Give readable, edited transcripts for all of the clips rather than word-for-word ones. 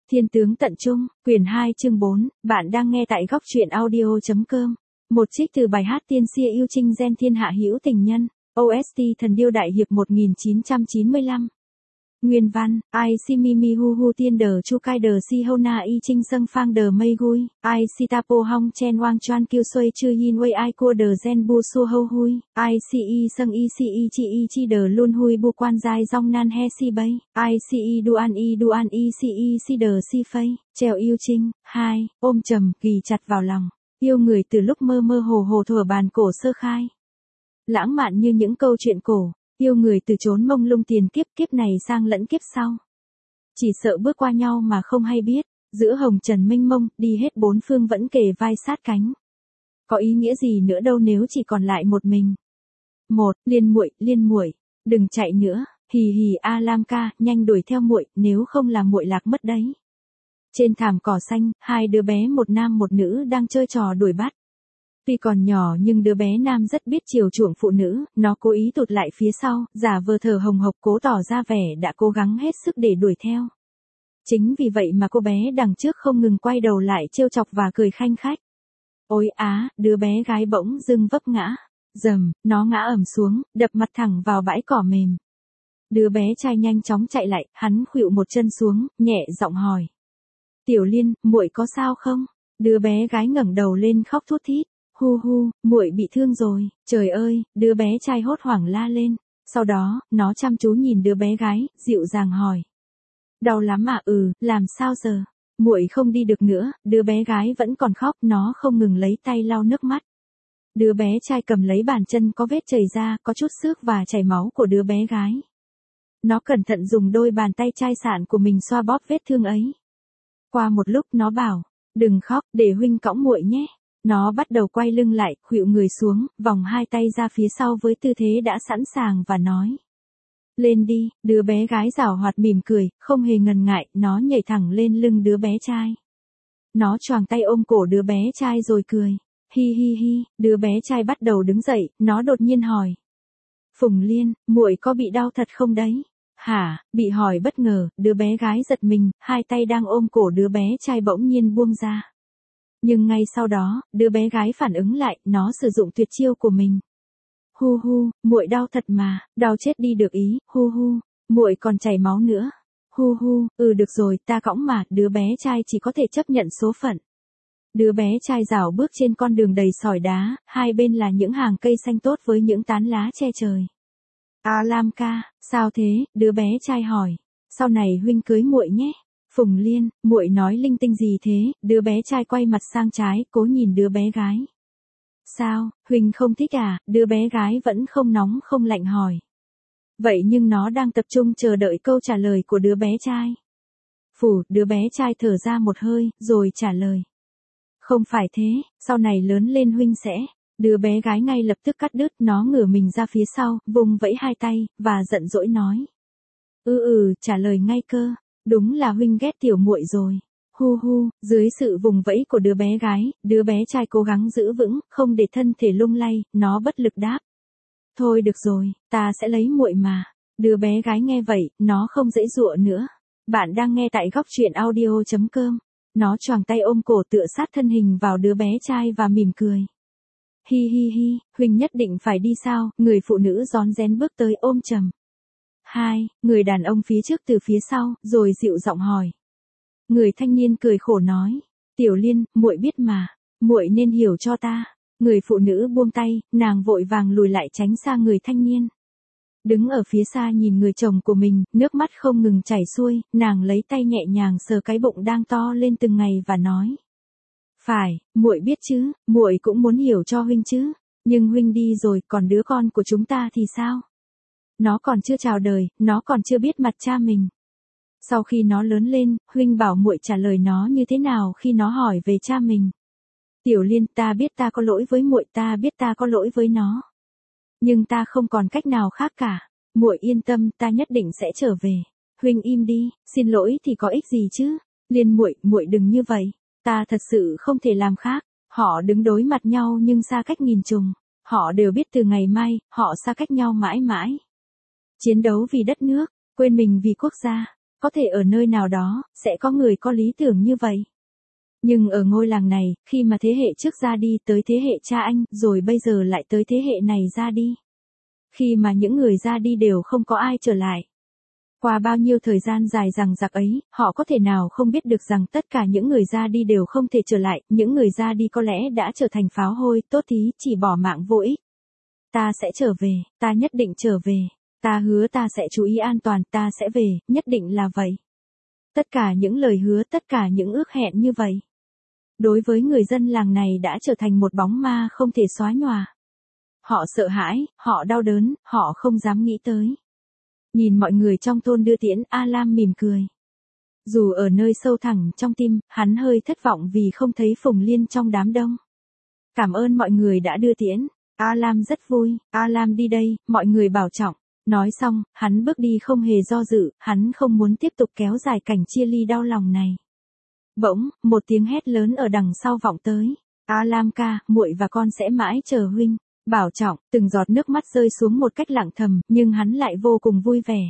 Thiên tướng tận trung, quyển 2 chương 4, bạn đang nghe tại góc truyện audio.com. Một trích từ bài hát Tiên xia yêu trinh gen thiên hạ hữu tình nhân, OST Thần điêu đại hiệp 1995. Nguyên văn, I see me me hu hu tiên đờ chu kai đờ si hô na y trinh sâng phang đờ mây gui, I see tapo hong chen wang chuan kiêu xuôi chư yin wei ai cua đờ gen bu su hô hui, I see y sâng y chi đờ luôn hui bu quan giai dong nan he si bay, I see y duan si đờ si phây, treo yêu trinh, 2, ôm trầm, ghi chặt vào lòng, yêu người từ lúc mơ mơ hồ hồ thuở bàn cổ sơ khai. Lãng mạn như những câu chuyện cổ. Yêu người từ chốn mông lung tiền kiếp, kiếp này sang lẫn kiếp sau. Chỉ sợ bước qua nhau mà không hay biết, giữa hồng trần mênh mông, đi hết bốn phương vẫn kề vai sát cánh. Có ý nghĩa gì nữa đâu nếu chỉ còn lại một mình. Liên muội, đừng chạy nữa, hì hì a lam ca, nhanh đuổi theo muội, nếu không là muội lạc mất đấy. Trên thảm cỏ xanh, hai đứa bé một nam một nữ đang chơi trò đuổi bắt. Tuy còn nhỏ nhưng đứa bé nam rất biết chiều chuộng phụ nữ, nó cố ý tụt lại phía sau, giả vờ thở hồng hộc cố tỏ ra vẻ đã cố gắng hết sức để đuổi theo. Chính vì vậy mà cô bé đằng trước không ngừng quay đầu lại trêu chọc và cười khanh khách. Ôi á, đứa bé gái bỗng dưng vấp ngã. Dầm, nó ngã ầm xuống, đập mặt thẳng vào bãi cỏ mềm. Đứa bé trai nhanh chóng chạy lại, hắn khuỵu một chân xuống, nhẹ giọng hỏi. Tiểu Liên, muội có sao không? Đứa bé gái ngẩng đầu lên khóc thút thít. Hu hu, muội bị thương rồi, trời ơi, đứa bé trai hốt hoảng la lên. Sau đó, nó chăm chú nhìn đứa bé gái, dịu dàng hỏi. Đau lắm à? Làm sao giờ? Muội không đi được nữa, đứa bé gái vẫn còn khóc, nó không ngừng lấy tay lau nước mắt. Đứa bé trai cầm lấy bàn chân có vết chảy ra, có chút xước và chảy máu của đứa bé gái. Nó cẩn thận dùng đôi bàn tay chai sạn của mình xoa bóp vết thương ấy. Qua một lúc nó bảo, đừng khóc, để huynh cõng muội nhé. Nó bắt đầu quay lưng lại, khuỵu người xuống, vòng hai tay ra phía sau với tư thế đã sẵn sàng và nói. Lên đi, đứa bé gái giảo hoạt mỉm cười, không hề ngần ngại, nó nhảy thẳng lên lưng đứa bé trai. Nó choàng tay ôm cổ đứa bé trai rồi cười. Hi hi hi, đứa bé trai bắt đầu đứng dậy, nó đột nhiên hỏi. Phùng Liên, muội có bị đau thật không đấy? Hả? Bị hỏi bất ngờ, đứa bé gái giật mình, hai tay đang ôm cổ đứa bé trai bỗng nhiên buông ra. Nhưng ngay sau đó, đứa bé gái phản ứng lại, nó sử dụng tuyệt chiêu của mình. Hu hu, muội đau thật mà, đau chết đi được ý, hu hu, muội còn chảy máu nữa. Hu hu, được rồi, ta cõng mà, đứa bé trai chỉ có thể chấp nhận số phận. Đứa bé trai rảo bước trên con đường đầy sỏi đá, hai bên là những hàng cây xanh tốt với những tán lá che trời. A Lam ca, sao thế? Đứa bé trai hỏi. Sau này huynh cưới muội nhé. Phùng Liên, muội nói linh tinh gì thế? Đứa bé trai quay mặt sang trái, cố nhìn đứa bé gái. Sao, huynh không thích à? Đứa bé gái vẫn không nóng không lạnh hỏi. Vậy nhưng nó đang tập trung chờ đợi câu trả lời của đứa bé trai. Đứa bé trai thở ra một hơi, rồi trả lời. Không phải thế, sau này lớn lên huynh sẽ. Đứa bé gái ngay lập tức cắt đứt, nó ngửa mình ra phía sau, vùng vẫy hai tay, và giận dỗi nói. Trả lời ngay cơ. Đúng là huynh ghét tiểu muội rồi. Hu hu, dưới sự vùng vẫy của đứa bé gái, đứa bé trai cố gắng giữ vững, không để thân thể lung lay, nó bất lực đáp. Thôi được rồi, ta sẽ lấy muội mà. Đứa bé gái nghe vậy, nó không dãy dụa nữa. Bạn đang nghe tại góc truyện audio.com. Nó choàng tay ôm cổ tựa sát thân hình vào đứa bé trai và mỉm cười. Hi hi hi, huynh nhất định phải đi sao? Người phụ nữ rón rén bước tới ôm chầm. 2, người đàn ông phía trước từ phía sau, rồi dịu giọng hỏi. Người thanh niên cười khổ nói, Tiểu Liên, muội biết mà, muội nên hiểu cho ta. Người phụ nữ buông tay, nàng vội vàng lùi lại tránh xa người thanh niên. Đứng ở phía xa nhìn người chồng của mình, nước mắt không ngừng chảy xuôi, nàng lấy tay nhẹ nhàng sờ cái bụng đang to lên từng ngày và nói. Phải, muội biết chứ, muội cũng muốn hiểu cho huynh chứ, nhưng huynh đi rồi, còn đứa con của chúng ta thì sao? Nó còn chưa chào đời, nó còn chưa biết mặt cha mình. Sau khi nó lớn lên, huynh bảo muội trả lời nó như thế nào khi nó hỏi về cha mình. Tiểu Liên, ta biết ta có lỗi với muội, ta biết ta có lỗi với nó. Nhưng ta không còn cách nào khác cả. Muội yên tâm, ta nhất định sẽ trở về. Huynh im đi, xin lỗi thì có ích gì chứ? Liên muội, muội đừng như vậy. Ta thật sự không thể làm khác. Họ đứng đối mặt nhau nhưng xa cách nghìn trùng. Họ đều biết từ ngày mai, họ xa cách nhau mãi mãi. Chiến đấu vì đất nước, quên mình vì quốc gia. Có thể ở nơi nào đó, sẽ có người có lý tưởng như vậy. Nhưng ở ngôi làng này, khi mà thế hệ trước ra đi tới thế hệ cha anh, rồi bây giờ lại tới thế hệ này ra đi. Khi mà những người ra đi đều không có ai trở lại. Qua bao nhiêu thời gian dài dằng dặc ấy, họ có thể nào không biết được rằng tất cả những người ra đi đều không thể trở lại, những người ra đi có lẽ đã trở thành pháo hôi, tốt tí, chỉ bỏ mạng vô ích. Ta sẽ trở về, ta nhất định trở về, ta hứa ta sẽ chú ý an toàn, ta sẽ về, nhất định là vậy. Tất cả những lời hứa, tất cả những ước hẹn như vậy. Đối với người dân làng này đã trở thành một bóng ma không thể xóa nhòa. Họ sợ hãi, họ đau đớn, họ không dám nghĩ tới. Nhìn mọi người trong thôn đưa tiễn, Alam mỉm cười. Dù ở nơi sâu thẳm trong tim, hắn hơi thất vọng vì không thấy Phùng Liên trong đám đông. Cảm ơn mọi người đã đưa tiễn. Alam rất vui, Alam đi đây, mọi người bảo trọng. Nói xong, hắn bước đi không hề do dự, hắn không muốn tiếp tục kéo dài cảnh chia ly đau lòng này. Bỗng, một tiếng hét lớn ở đằng sau vọng tới. Alam ca, muội và con sẽ mãi chờ huynh. Bảo trọng, từng giọt nước mắt rơi xuống một cách lặng thầm, nhưng hắn lại vô cùng vui vẻ.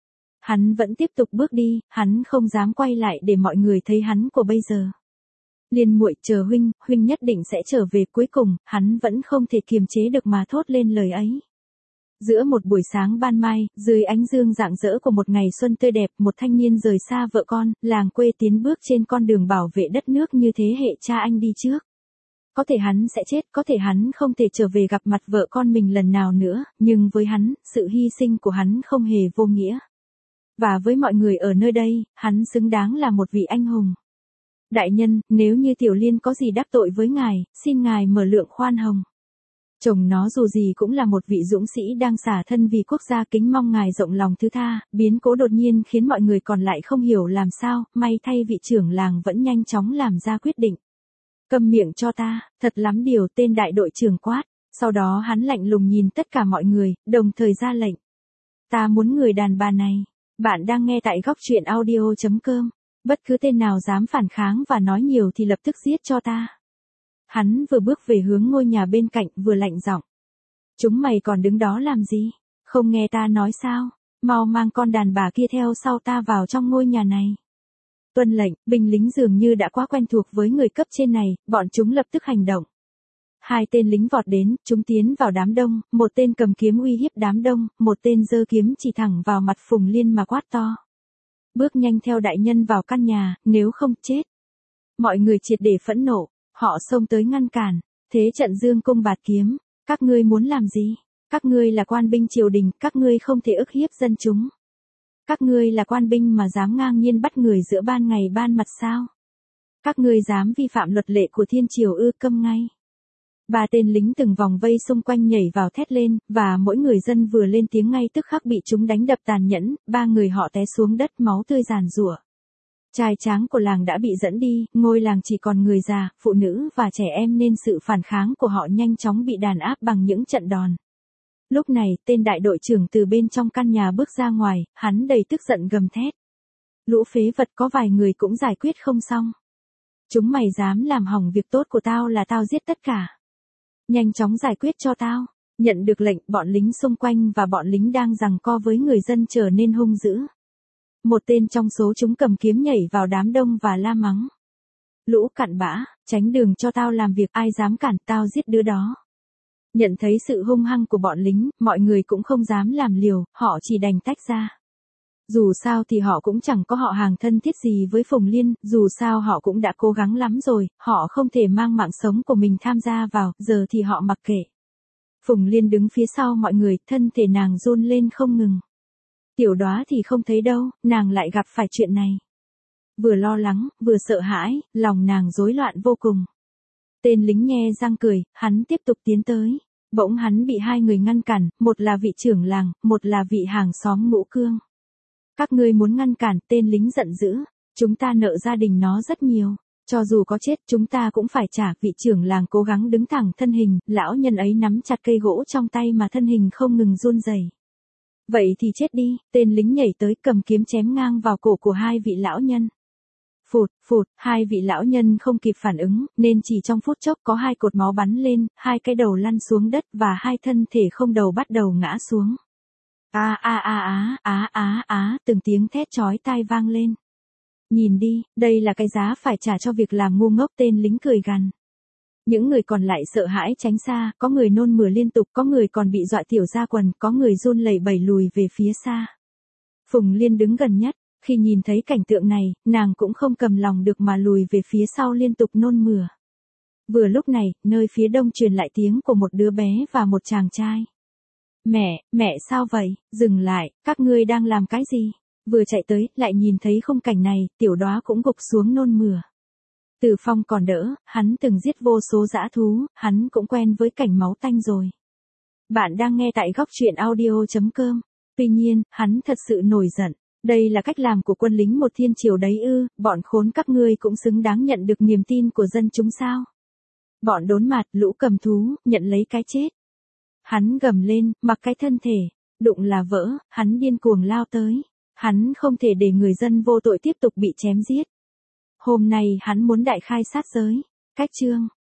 Hắn vẫn tiếp tục bước đi, hắn không dám quay lại để mọi người thấy hắn của bây giờ. Liên muội chờ huynh, huynh nhất định sẽ trở về. Cuối cùng, hắn vẫn không thể kiềm chế được mà thốt lên lời ấy. Giữa một buổi sáng ban mai, dưới ánh dương rạng rỡ của một ngày xuân tươi đẹp, một thanh niên rời xa vợ con, làng quê tiến bước trên con đường bảo vệ đất nước như thế hệ cha anh đi trước. Có thể hắn sẽ chết, có thể hắn không thể trở về gặp mặt vợ con mình lần nào nữa, nhưng với hắn, sự hy sinh của hắn không hề vô nghĩa. Và với mọi người ở nơi đây, hắn xứng đáng là một vị anh hùng. Đại nhân, nếu như Tiểu Liên có gì đắc tội với ngài, xin ngài mở lượng khoan hồng. Chồng nó dù gì cũng là một vị dũng sĩ đang xả thân vì quốc gia, kính mong ngài rộng lòng thứ tha. Biến cố đột nhiên khiến mọi người còn lại không hiểu làm sao, may thay vị trưởng làng vẫn nhanh chóng làm ra quyết định. Câm miệng cho ta, thật lắm điều, tên đại đội trưởng quát. Sau đó hắn lạnh lùng nhìn tất cả mọi người, đồng thời ra lệnh. Ta muốn người đàn bà này. Bạn đang nghe tại góc truyện audio.com. Bất cứ tên nào dám phản kháng và nói nhiều thì lập tức giết cho ta. Hắn vừa bước về hướng ngôi nhà bên cạnh vừa lạnh giọng. Chúng mày còn đứng đó làm gì? Không nghe ta nói sao? Mau mang con đàn bà kia theo sau ta vào trong ngôi nhà này. Tuân lệnh, binh lính dường như đã quá quen thuộc với người cấp trên này, bọn chúng lập tức hành động. Hai tên lính vọt đến, chúng tiến vào đám đông, một tên cầm kiếm uy hiếp đám đông, một tên giơ kiếm chỉ thẳng vào mặt Phùng Liên mà quát to. Bước nhanh theo đại nhân vào căn nhà, nếu không chết. Mọi người triệt để phẫn nộ, họ xông tới ngăn cản, thế trận dương cung bạt kiếm, các ngươi muốn làm gì? Các ngươi là quan binh triều đình, các ngươi không thể ức hiếp dân chúng. Các ngươi là quan binh mà dám ngang nhiên bắt người giữa ban ngày ban mặt sao? Các ngươi dám vi phạm luật lệ của thiên triều ư? Câm ngay. Ba tên lính từng vòng vây xung quanh nhảy vào thét lên, và mỗi người dân vừa lên tiếng ngay tức khắc bị chúng đánh đập tàn nhẫn, ba người họ té xuống đất máu tươi giàn giụa. Trai tráng của làng đã bị dẫn đi, ngôi làng chỉ còn người già, phụ nữ và trẻ em nên sự phản kháng của họ nhanh chóng bị đàn áp bằng những trận đòn. Lúc này, tên đại đội trưởng từ bên trong căn nhà bước ra ngoài, hắn đầy tức giận gầm thét. Lũ phế vật, có vài người cũng giải quyết không xong. Chúng mày dám làm hỏng việc tốt của tao là tao giết tất cả. Nhanh chóng giải quyết cho tao. Nhận được lệnh, bọn lính xung quanh và bọn lính đang giằng co với người dân trở nên hung dữ. Một tên trong số chúng cầm kiếm nhảy vào đám đông và la mắng. Lũ cặn bã, tránh đường cho tao làm việc, ai dám cản tao giết đứa đó. Nhận thấy sự hung hăng của bọn lính, mọi người cũng không dám làm liều, họ chỉ đành tách ra. Dù sao thì họ cũng chẳng có họ hàng thân thiết gì với Phùng Liên, dù sao họ cũng đã cố gắng lắm rồi, họ không thể mang mạng sống của mình tham gia vào, giờ thì họ mặc kệ. Phùng Liên đứng phía sau mọi người, thân thể nàng run lên không ngừng. Tiểu Đóa thì không thấy đâu, nàng lại gặp phải chuyện này. Vừa lo lắng, vừa sợ hãi, lòng nàng rối loạn vô cùng. Tên lính nhe răng cười, hắn tiếp tục tiến tới. Bỗng hắn bị hai người ngăn cản, một là vị trưởng làng, một là vị hàng xóm Ngũ Cương. Các ngươi muốn ngăn cản, tên lính giận dữ. Chúng ta nợ gia đình nó rất nhiều. Cho dù có chết, chúng ta cũng phải trả. Vị trưởng làng cố gắng đứng thẳng thân hình, lão nhân ấy nắm chặt cây gỗ trong tay mà thân hình không ngừng run rẩy. Vậy thì chết đi, tên lính nhảy tới cầm kiếm chém ngang vào cổ của hai vị lão nhân. Phụt, phụt, hai vị lão nhân không kịp phản ứng, nên chỉ trong phút chốc có hai cột máu bắn lên, hai cái đầu lăn xuống đất và hai thân thể không đầu bắt đầu ngã xuống. Từng tiếng thét chói tai vang lên. Nhìn đi, đây là cái giá phải trả cho việc làm ngu ngốc, tên lính cười gằn. Những người còn lại sợ hãi tránh xa, có người nôn mửa liên tục, có người còn bị dọa tiểu ra quần, có người run lẩy bẩy lùi về phía xa. Phùng Liên đứng gần nhất, khi nhìn thấy cảnh tượng này, nàng cũng không cầm lòng được mà lùi về phía sau liên tục nôn mửa. Vừa lúc này, nơi phía đông truyền lại tiếng của một đứa bé và một chàng trai. Mẹ sao vậy, dừng lại, các ngươi đang làm cái gì? Vừa chạy tới, lại nhìn thấy khung cảnh này, Tiểu Đóa cũng gục xuống nôn mửa. Từ Phong còn đỡ, hắn từng giết vô số dã thú, hắn cũng quen với cảnh máu tanh rồi. Bạn đang nghe tại góc truyện audio.com. Tuy nhiên, hắn thật sự nổi giận. Đây là cách làm của quân lính một thiên triều đấy ư, bọn khốn các ngươi cũng xứng đáng nhận được niềm tin của dân chúng sao? Bọn đốn mạt, lũ cầm thú, nhận lấy cái chết. Hắn gầm lên, mặc cái thân thể, đụng là vỡ, hắn điên cuồng lao tới. Hắn không thể để người dân vô tội tiếp tục bị chém giết. Hôm nay hắn muốn đại khai sát giới. Cách chương